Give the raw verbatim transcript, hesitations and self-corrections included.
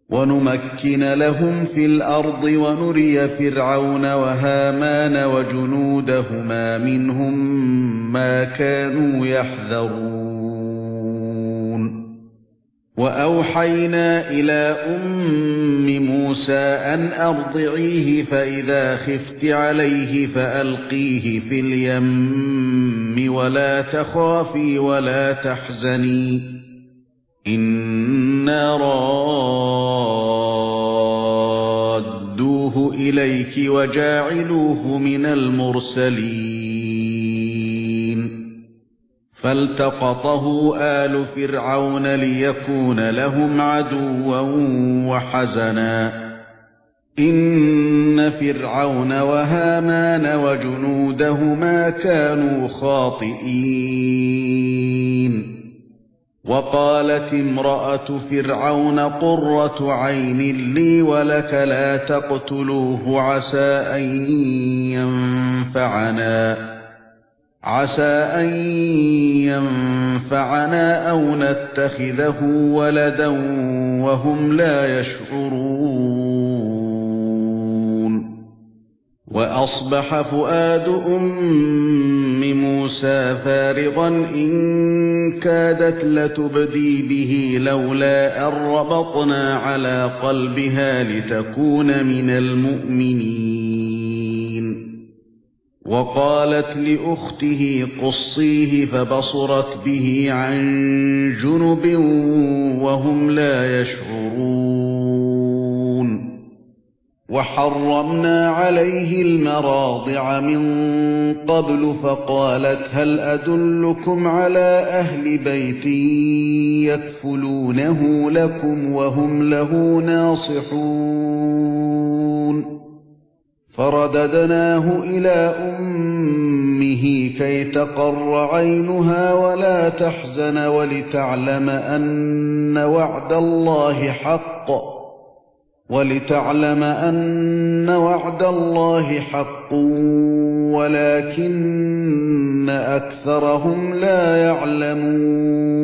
وَنُمَكِّنَ لَهُمْ فِي الْأَرْضِ وَنُرِيَ فِرْعَوْنَ وَهَامَانَ وَجُنُودَهُمَا مِنْهُم مَّا كَانُوا يَحْذَرُونَ وَأَوْحَيْنَا إِلَى أُمِّ مُوسَىٰ أَنْ أَرْضِعِيهِ فَإِذَا خِفْتِ عَلَيْهِ فَأَلْقِيهِ فِي الْيَمِّ وَلَا تَخَافِي وَلَا تَحْزَنِي إِنَّا رَادُّوهُ إِلَيْكِ وَجَاعِلُوهُ مِنَ الْمُرْسَلِينَ فَالْتَقَطَهُ آلُ فِرْعَوْنَ لِيَكُونَ لَهُمْ عَدُوًّا وَحَزَنًا إِنَّ فِرْعَوْنَ وَهَامَانَ وَجُنُودَهُمَا كَانُوا خَاطِئِينَ وَقَالَتِ امْرَأَتُ فِرْعَوْنَ قُرَّةُ عَيْنٍ لِّي وَلَكَ لَا تَقْتُلُوهُ عَسَىٰ أَن يَنفَعَنَا عَسَىٰ أَن يَنفَعَنَا أَوْ نَتَّخِذَهُ وَلَدًا وَهُمْ لَا يَشْعُرُونَ وَأَصْبَحَ فُؤَادُ أُمِّ مُوسَىٰ فَارِغًا إِن كَادَتْ لَتُبْدِي بِهِ لَوْلَا أَن رَّبَطْنَا عَلَىٰ قَلْبِهَا لِتَكُونَ مِنَ الْمُؤْمِنِينَ وَقَالَتْ لِأُخْتِهِ قُصِّيهِ فَبَصُرَتْ بِهِ عَن جُنُبٍ وَهُمْ لَا يَشْعُرُونَ وَحَرَّمْنَا عَلَيْهِ الْمَرَاضِعَ مِن قَبْلُ فَقَالَتْ هَلْ أَدُلُّكُمْ عَلَىٰ أَهْلِ بَيْتٍ يَكْفُلُونَهُ لَكُمْ وَهُمْ لَهُ نَاصِحُونَ فَرَدَدْنَاهُ إِلَىٰ أُمِّهِ كَيْ تَقَرَّ عَيْنُهَا وَلَا تَحْزَنَ وَلِتَعْلَمَ أَنَّ وَعْدَ اللَّهِ حَقٌّ وَلِتَعْلَمَ أَنَّ وَعْدَ اللَّهِ حَقٌّ وَلَكِنَّ أَكْثَرَهُمْ لَا يَعْلَمُونَ